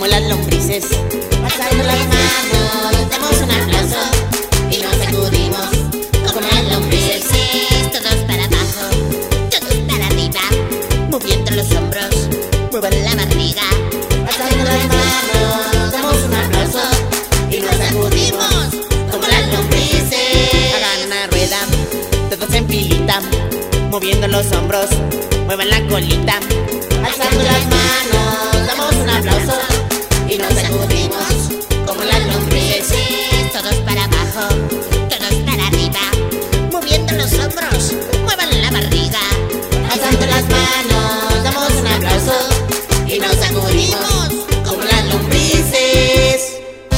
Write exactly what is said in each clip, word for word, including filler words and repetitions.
como las lombrices. Alzando las manos, damos un aplauso y nos sacudimos como las lombrices. Todos para abajo, todos para arriba, Moviendo los hombros, muevan la barriga. Alzando las manos, damos un aplauso y nos sacudimos como las lombrices. Hagan una rueda, todos en filita, moviendo los hombros, muevan la colita. Alzando las manos, damos un aplauso y nos sacudimos como las lombrices. todos para abajo, todos para arriba, moviendo los hombros, muevan la barriga. Alzando las manos, damos un aplauso y nos sacudimos como las lombrices.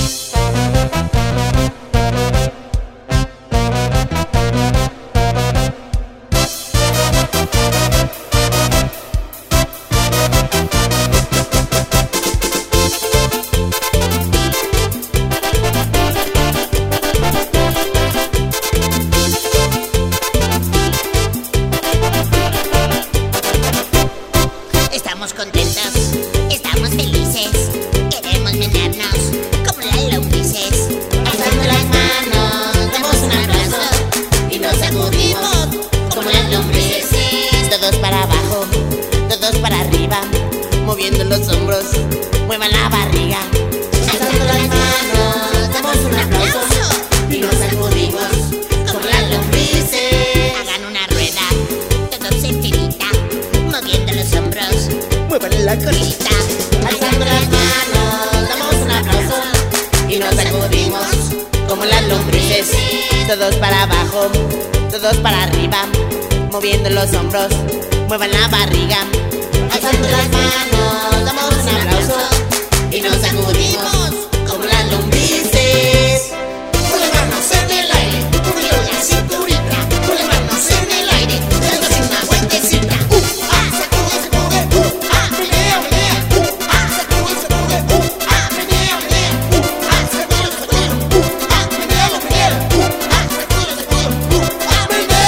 Estamos contentos, estamos felices, queremos menearnos como las lombrices. Alzando las manos, damos un abrazo y nos sacudimos como las lombrices. Todos para abajo, todos para arriba, moviendo los hombros, muevan la barriga. Alzando las manos, damos un aplauso y nos sacudimos como las lombrices. Hagan una rueda, todos en filita, moviendo los hombros, Muevan la colita. Alzando las manos, damos un aplauso y nos sacudimos como las lombrices. Todos para abajo, todos para arriba, moviendo los hombros, muevan la barriga. Alzando las manos, damos un aplauso y nos sacudimos como las lombrices. Con las manos en el aire, moviendo la cinturita. Con las manos en el aire, dándose una vueltecita. Uh, ah, sacude, sacude, uh, ah, menea, menea, uh, ah, sacude, sacude, uh, ah, menea, menea, uh, ah, sacude, sacude, uh, ah, menea, menea, uh, ah, sacude, sacude, uh, ah, menea.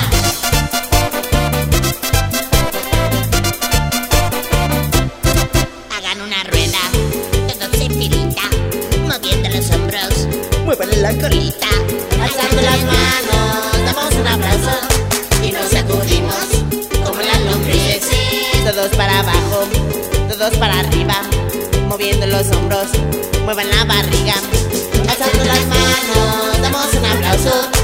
hagan una rueda, todos en filita, moviendo los hombros, Muevan la colita. Alzando las manos, damos un abrazo y nos sacudimos como las lombrices. Todos para abajo, todos para arriba, moviendo los hombros, muevan la barriga. Alzando las manos, damos un aplauso